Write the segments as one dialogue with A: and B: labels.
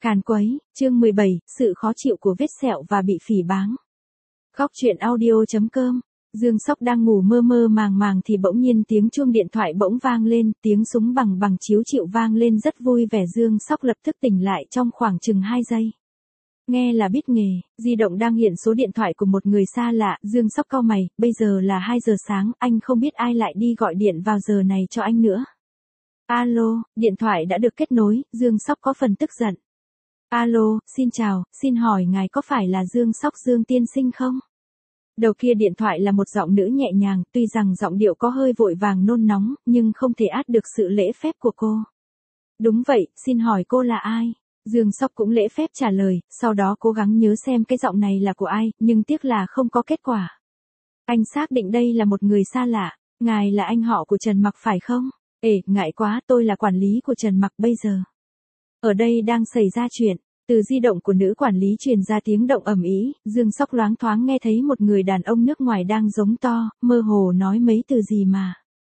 A: Càn quấy, chương 17, sự khó chịu của vết sẹo và bị phỉ báng. Góc truyện audio.com. Dương Sóc đang ngủ mơ mơ màng màng thì bỗng nhiên tiếng chuông điện thoại bỗng vang lên, tiếng súng bằng bằng chiếu chịu vang lên rất vui vẻ. Dương Sóc lập tức tỉnh lại trong khoảng chừng 2 giây. Nghe là biết nghề, di động đang hiện số điện thoại của một người xa lạ. Dương Sóc cau mày, bây giờ là 2 giờ sáng, anh không biết ai lại đi gọi điện vào giờ này cho anh nữa. Alo, điện thoại đã được kết nối, Dương Sóc có phần tức giận. Alo, xin chào, xin hỏi ngài có phải là Dương Sóc Dương tiên sinh không? Đầu kia điện thoại là một giọng nữ nhẹ nhàng, tuy rằng giọng điệu có hơi vội vàng nôn nóng, nhưng không thể át được sự lễ phép của cô. Đúng vậy, xin hỏi cô là ai? Dương Sóc cũng lễ phép trả lời, sau đó cố gắng nhớ xem cái giọng này là của ai, nhưng tiếc là không có kết quả. Anh xác định đây là một người xa lạ, ngài là anh họ của Trần Mặc phải không? Ngại quá, tôi là quản lý của Trần Mặc bây giờ. Ở đây đang xảy ra chuyện. Từ di động của nữ quản lý truyền ra tiếng động ầm ĩ, Dương Sóc loáng thoáng nghe thấy một người đàn ông nước ngoài đang giống to, mơ hồ nói mấy từ gì mà.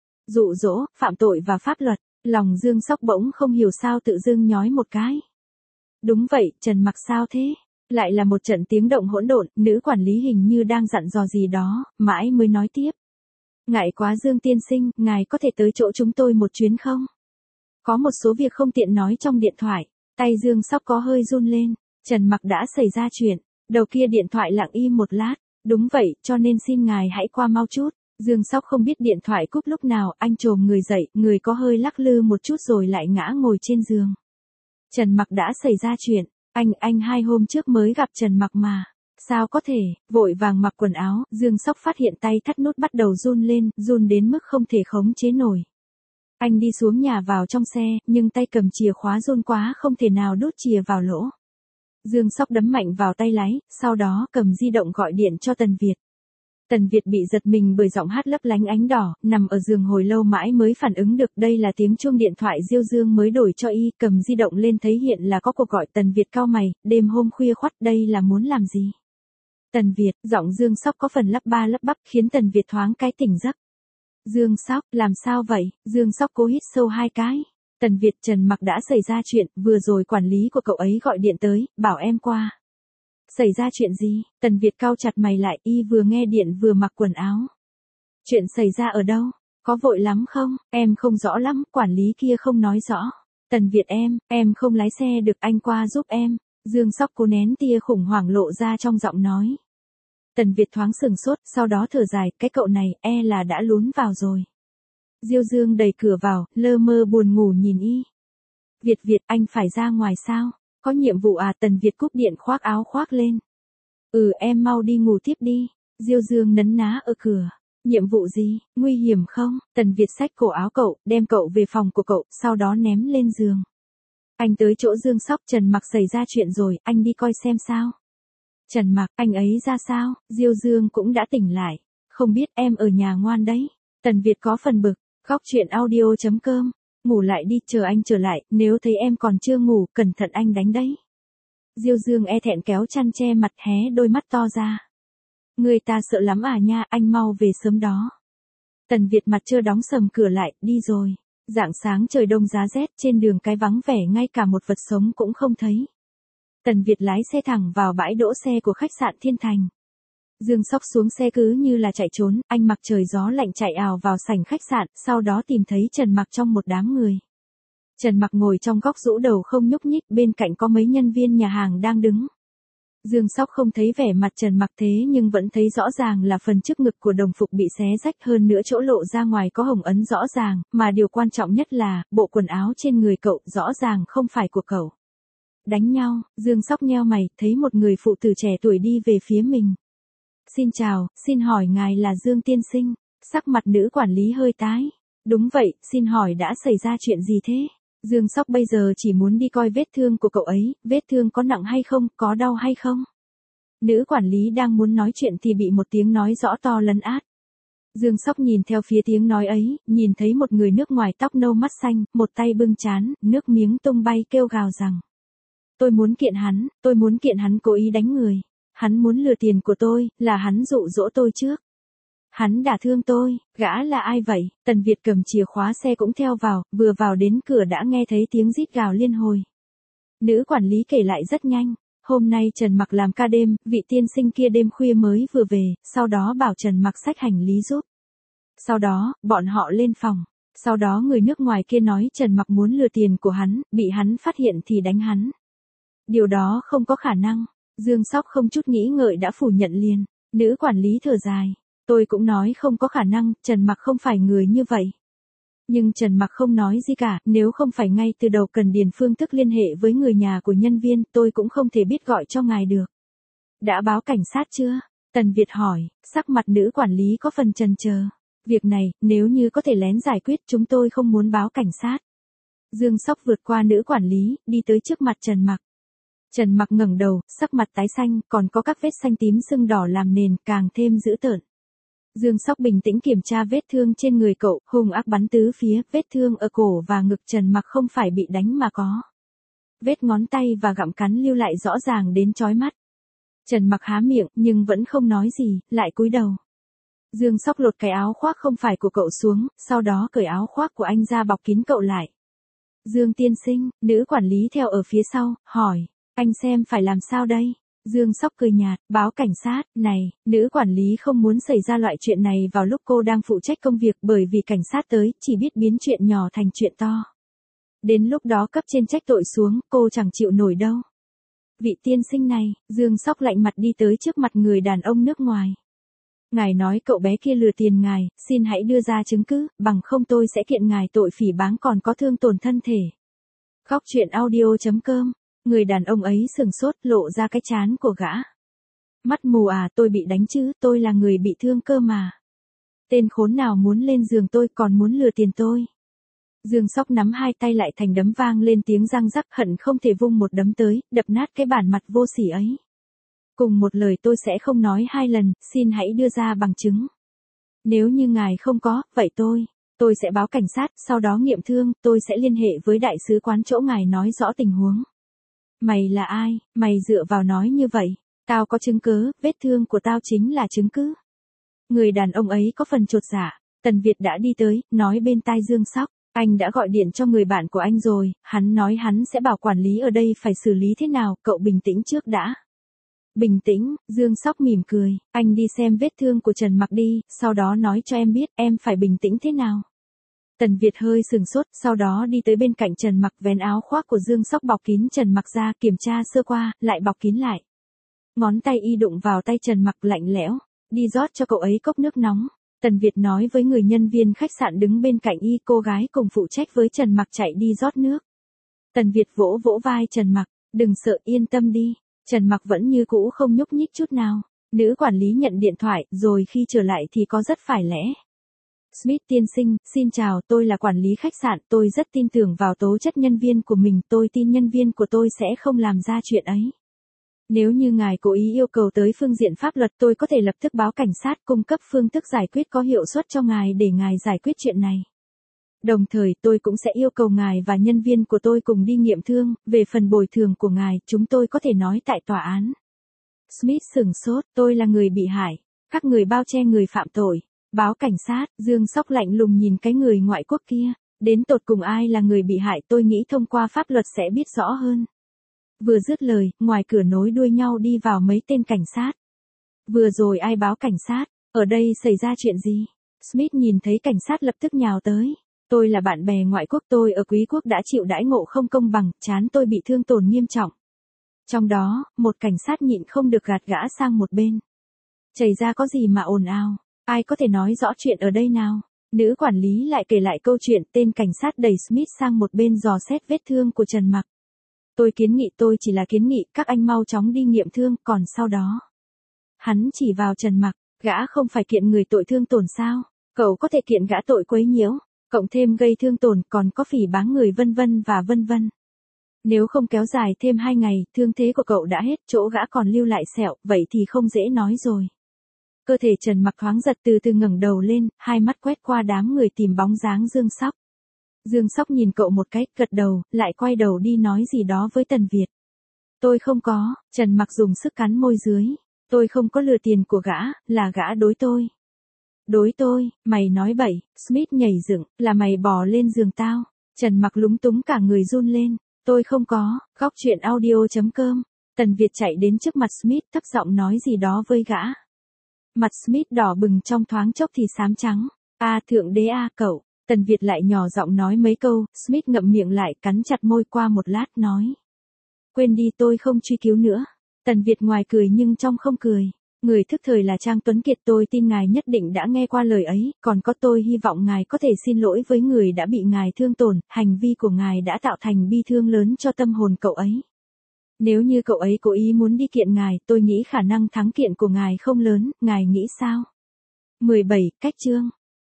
A: Dụ dỗ, phạm tội và pháp luật, lòng Dương Sóc bỗng không hiểu sao tự dưng nhói một cái. Đúng vậy, Trần Mặc sao thế? Lại là một trận tiếng động hỗn độn, nữ quản lý hình như đang dặn dò gì đó, mãi mới nói tiếp. Ngại quá Dương tiên sinh, ngài có thể tới chỗ chúng tôi một chuyến không? Có một số việc không tiện nói trong điện thoại. Tay Dương Sóc có hơi run lên. Trần Mặc đã xảy ra chuyện. Đầu kia điện thoại lặng im một lát. Đúng vậy, cho nên xin ngài hãy qua mau chút. Dương Sóc không biết điện thoại cúp lúc nào, anh chồm người dậy, người có hơi lắc lư một chút rồi lại ngã ngồi trên giường. Trần Mặc đã xảy ra chuyện. Anh 2 hôm trước mới gặp Trần Mặc mà. Sao có thể? Vội vàng mặc quần áo, Dương Sóc phát hiện tay thắt nút bắt đầu run lên, run đến mức không thể khống chế nổi. Anh đi xuống nhà vào trong xe, nhưng tay cầm chìa khóa run quá không thể nào đút chìa vào lỗ. Dương Sóc đấm mạnh vào tay lái, sau đó cầm di động gọi điện cho Tần Việt. Tần Việt bị giật mình bởi giọng hát lấp lánh ánh đỏ, nằm ở giường hồi lâu mãi mới phản ứng được đây là tiếng chuông điện thoại Diêu Dương mới đổi cho y, cầm di động lên thấy hiện là có cuộc gọi. Tần Việt cau mày, đêm hôm khuya khoắt đây là muốn làm gì? Tần Việt, giọng Dương Sóc có phần lắp ba lắp bắp khiến Tần Việt thoáng cái tỉnh giấc. Dương Sóc, làm sao vậy? Dương Sóc cố hít sâu 2 cái. Tần Việt, Trần Mặc đã xảy ra chuyện, vừa rồi quản lý của cậu ấy gọi điện tới, bảo em qua. Xảy ra chuyện gì? Tần Việt cau chặt mày lại, y vừa nghe điện vừa mặc quần áo. Chuyện xảy ra ở đâu? Có vội lắm không? Em không rõ lắm, quản lý kia không nói rõ. Tần Việt em không lái xe được, anh qua giúp em. Dương Sóc cố nén tia khủng hoảng lộ ra trong giọng nói. Tần Việt thoáng sừng sốt, sau đó thở dài, cái cậu này, là đã lún vào rồi. Diêu Dương đẩy cửa vào, lơ mơ buồn ngủ nhìn y. Việt, anh phải ra ngoài sao? Có nhiệm vụ à? Tần Việt cúp điện khoác áo khoác lên. Em mau đi ngủ tiếp đi. Diêu Dương nấn ná ở cửa. Nhiệm vụ gì? Nguy hiểm không? Tần Việt xách cổ áo cậu, đem cậu về phòng của cậu, sau đó ném lên giường. Anh tới chỗ Dương Sóc, Trần Mặc xảy ra chuyện rồi, anh đi coi xem sao. Trần Mặc, anh ấy ra sao? Diêu Dương cũng đã tỉnh lại. Không biết, em ở nhà ngoan đấy. Tần Việt có phần bực. Góc truyện audio.com. Ngủ lại đi, chờ anh trở lại, nếu thấy em còn chưa ngủ, cẩn thận anh đánh đấy. Diêu Dương thẹn kéo chăn che mặt, hé đôi mắt to ra. Người ta sợ lắm à nha, anh mau về sớm đó. Tần Việt mặt trơ đóng sầm cửa lại, đi rồi. Rạng sáng trời đông giá rét, trên đường cái vắng vẻ ngay cả một vật sống cũng không thấy. Tần Việt lái xe thẳng vào bãi đỗ xe của khách sạn Thiên Thành. Dương Sóc xuống xe cứ như là chạy trốn, anh mặc trời gió lạnh chạy ào vào sảnh khách sạn, sau đó tìm thấy Trần Mặc trong một đám người. Trần Mặc ngồi trong góc rũ đầu không nhúc nhích, bên cạnh có mấy nhân viên nhà hàng đang đứng. Dương Sóc không thấy vẻ mặt Trần Mặc thế nhưng vẫn thấy rõ ràng là phần trước ngực của đồng phục bị xé rách, hơn nữa chỗ lộ ra ngoài có hồng ấn rõ ràng, mà điều quan trọng nhất là, bộ quần áo trên người cậu rõ ràng không phải của cậu. Đánh nhau, Dương Sóc nheo mày, thấy một người phụ tử trẻ tuổi đi về phía mình. Xin chào, xin hỏi ngài là Dương tiên sinh? Sắc mặt nữ quản lý hơi tái. Đúng vậy, xin hỏi đã xảy ra chuyện gì thế? Dương Sóc bây giờ chỉ muốn đi coi vết thương của cậu ấy, vết thương có nặng hay không, có đau hay không? Nữ quản lý đang muốn nói chuyện thì bị một tiếng nói rõ to lấn át. Dương Sóc nhìn theo phía tiếng nói ấy, nhìn thấy một người nước ngoài tóc nâu mắt xanh, một tay bưng trán, nước miếng tung bay kêu gào rằng. Tôi muốn kiện hắn cố ý đánh người. Hắn muốn lừa tiền của tôi, là hắn dụ dỗ tôi trước. Hắn đả thương tôi, gã là ai vậy? Tần Việt cầm chìa khóa xe cũng theo vào, vừa vào đến cửa đã nghe thấy tiếng rít gào liên hồi. Nữ quản lý kể lại rất nhanh. Hôm nay Trần Mặc làm ca đêm, vị tiên sinh kia đêm khuya mới vừa về, sau đó bảo Trần Mặc xách hành lý giúp. Sau đó, bọn họ lên phòng. Sau đó người nước ngoài kia nói Trần Mặc muốn lừa tiền của hắn, bị hắn phát hiện thì đánh hắn. Điều đó không có khả năng. Dương Sóc không chút nghĩ ngợi đã phủ nhận liền. Nữ quản lý thở dài. Tôi cũng nói không có khả năng, Trần Mặc không phải người như vậy. Nhưng Trần Mặc không nói gì cả, nếu không phải ngay từ đầu cần điền phương thức liên hệ với người nhà của nhân viên, tôi cũng không thể biết gọi cho ngài được. Đã báo cảnh sát chưa? Tần Việt hỏi, sắc mặt nữ quản lý có phần chần chờ. Việc này, nếu như có thể lén giải quyết chúng tôi không muốn báo cảnh sát. Dương Sóc vượt qua nữ quản lý, đi tới trước mặt Trần Mặc. Trần Mặc ngẩng đầu, sắc mặt tái xanh, còn có các vết xanh tím sưng đỏ làm nền, càng thêm dữ tợn. Dương Sóc bình tĩnh kiểm tra vết thương trên người cậu, hung ác bắn tứ phía, vết thương ở cổ và ngực Trần Mặc không phải bị đánh mà có. Vết ngón tay và gặm cắn lưu lại rõ ràng đến chói mắt. Trần Mặc há miệng, nhưng vẫn không nói gì, lại cúi đầu. Dương Sóc lột cái áo khoác không phải của cậu xuống, sau đó cởi áo khoác của anh ra bọc kín cậu lại. Dương tiên sinh, nữ quản lý theo ở phía sau, hỏi, anh xem phải làm sao đây? Dương Sóc cười nhạt, báo cảnh sát, này, nữ quản lý không muốn xảy ra loại chuyện này vào lúc cô đang phụ trách công việc bởi vì cảnh sát tới, chỉ biết biến chuyện nhỏ thành chuyện to. Đến lúc đó cấp trên trách tội xuống, cô chẳng chịu nổi đâu. Vị tiên sinh này, Dương Sóc lạnh mặt đi tới trước mặt người đàn ông nước ngoài. Ngài nói cậu bé kia lừa tiền ngài, xin hãy đưa ra chứng cứ, bằng không tôi sẽ kiện ngài tội phỉ báng còn có thương tổn thân thể. Góc truyện audio.com. Người đàn ông ấy sừng sốt lộ ra cái trán của gã. Mắt mù à, tôi bị đánh chứ, tôi là người bị thương cơ mà. Tên khốn nào muốn lên giường tôi còn muốn lừa tiền tôi. Dương Sóc nắm hai tay lại thành đấm vang lên tiếng răng rắc, hận không thể vung một đấm tới, đập nát cái bản mặt vô sỉ ấy. Cùng một lời tôi sẽ không nói hai lần, xin hãy đưa ra bằng chứng. Nếu như ngài không có, vậy tôi sẽ báo cảnh sát, sau đó nghiệm thương, tôi sẽ liên hệ với đại sứ quán chỗ ngài nói rõ tình huống. Mày là ai, mày dựa vào nói như vậy, tao có chứng cứ, vết thương của tao chính là chứng cứ. Người đàn ông ấy có phần chột dạ, Tần Việt đã đi tới, nói bên tai Dương Sóc, anh đã gọi điện cho người bạn của anh rồi, hắn nói hắn sẽ bảo quản lý ở đây phải xử lý thế nào, cậu bình tĩnh trước đã. Bình tĩnh, Dương Sóc mỉm cười, anh đi xem vết thương của Trần Mặc đi, sau đó nói cho em biết em phải bình tĩnh thế nào. Tần Việt hơi sừng sốt, sau đó đi tới bên cạnh Trần Mặc vén áo khoác của Dương Sóc bọc kín Trần Mặc ra, kiểm tra sơ qua, lại bọc kín lại. Ngón tay y đụng vào tay Trần Mặc lạnh lẽo, đi rót cho cậu ấy cốc nước nóng. Tần Việt nói với người nhân viên khách sạn đứng bên cạnh y, cô gái cùng phụ trách với Trần Mặc chạy đi rót nước. Tần Việt vỗ vỗ vai Trần Mặc, đừng sợ, yên tâm đi. Trần Mặc vẫn như cũ không nhúc nhích chút nào. Nữ quản lý nhận điện thoại, rồi khi trở lại thì có rất phải lẽ. Smith tiên sinh, xin chào, tôi là quản lý khách sạn, tôi rất tin tưởng vào tố chất nhân viên của mình, tôi tin nhân viên của tôi sẽ không làm ra chuyện ấy. Nếu như ngài cố ý yêu cầu tới phương diện pháp luật, tôi có thể lập tức báo cảnh sát cung cấp phương thức giải quyết có hiệu suất cho ngài để ngài giải quyết chuyện này. Đồng thời tôi cũng sẽ yêu cầu ngài và nhân viên của tôi cùng đi nghiệm thương, về phần bồi thường của ngài, chúng tôi có thể nói tại tòa án. Smith sửng sốt, tôi là người bị hại, các người bao che người phạm tội. Báo cảnh sát, Dương Sóc lạnh lùng nhìn cái người ngoại quốc kia, đến tột cùng ai là người bị hại tôi nghĩ thông qua pháp luật sẽ biết rõ hơn. Vừa dứt lời, ngoài cửa nối đuôi nhau đi vào mấy tên cảnh sát. Vừa rồi ai báo cảnh sát, ở đây xảy ra chuyện gì? Smith nhìn thấy cảnh sát lập tức nhào tới. Tôi là bạn bè ngoại quốc, tôi ở quý quốc đã chịu đãi ngộ không công bằng, trán tôi bị thương tổn nghiêm trọng. Trong đó, một cảnh sát nhịn không được gạt gã sang một bên. Chảy ra có gì mà ồn ào, ai có thể nói rõ chuyện ở đây nào? Nữ quản lý lại kể lại câu chuyện, tên cảnh sát đẩy Smith sang một bên dò xét vết thương của Trần Mặc. Tôi chỉ là kiến nghị, các anh mau chóng đi nghiệm thương, còn sau đó. Hắn chỉ vào Trần Mặc, gã không phải kiện người tội thương tổn sao? Cậu có thể kiện gã tội quấy nhiễu, cộng thêm gây thương tổn, còn có phỉ báng người vân vân và vân vân. Nếu không kéo dài thêm 2 ngày, thương thế của cậu đã hết, chỗ gã còn lưu lại sẹo, vậy thì không dễ nói rồi. Cơ thể Trần Mặc thoáng giật, từ từ ngẩng đầu lên, hai mắt quét qua đám người tìm bóng dáng Dương Sóc. Dương Sóc nhìn cậu một cái, gật đầu, lại quay đầu đi nói gì đó với Tần Việt. Tôi không có, Trần Mặc dùng sức cắn môi dưới. Tôi không có lừa tiền của gã, là gã đối tôi. Đối tôi, mày nói bậy, Smith nhảy dựng, là mày bò lên giường tao. Trần Mặc lúng túng cả người run lên. Tôi không có, góc chuyện audio.com. Tần Việt chạy đến trước mặt Smith thấp giọng nói gì đó với gã. Mặt Smith đỏ bừng trong thoáng chốc thì xám trắng. Thượng đế cậu. Tần Việt lại nhỏ giọng nói mấy câu, Smith ngậm miệng lại cắn chặt môi qua một lát nói. Quên đi, tôi không truy cứu nữa. Tần Việt ngoài cười nhưng trong không cười. Người thức thời là Trang Tuấn Kiệt, tôi tin ngài nhất định đã nghe qua lời ấy, còn có tôi hy vọng ngài có thể xin lỗi với người đã bị ngài thương tổn, hành vi của ngài đã tạo thành bi thương lớn cho tâm hồn cậu ấy. Nếu như cậu ấy cố ý muốn đi kiện ngài, tôi nghĩ khả năng thắng kiện của ngài không lớn, ngài nghĩ sao? 17. Cách chương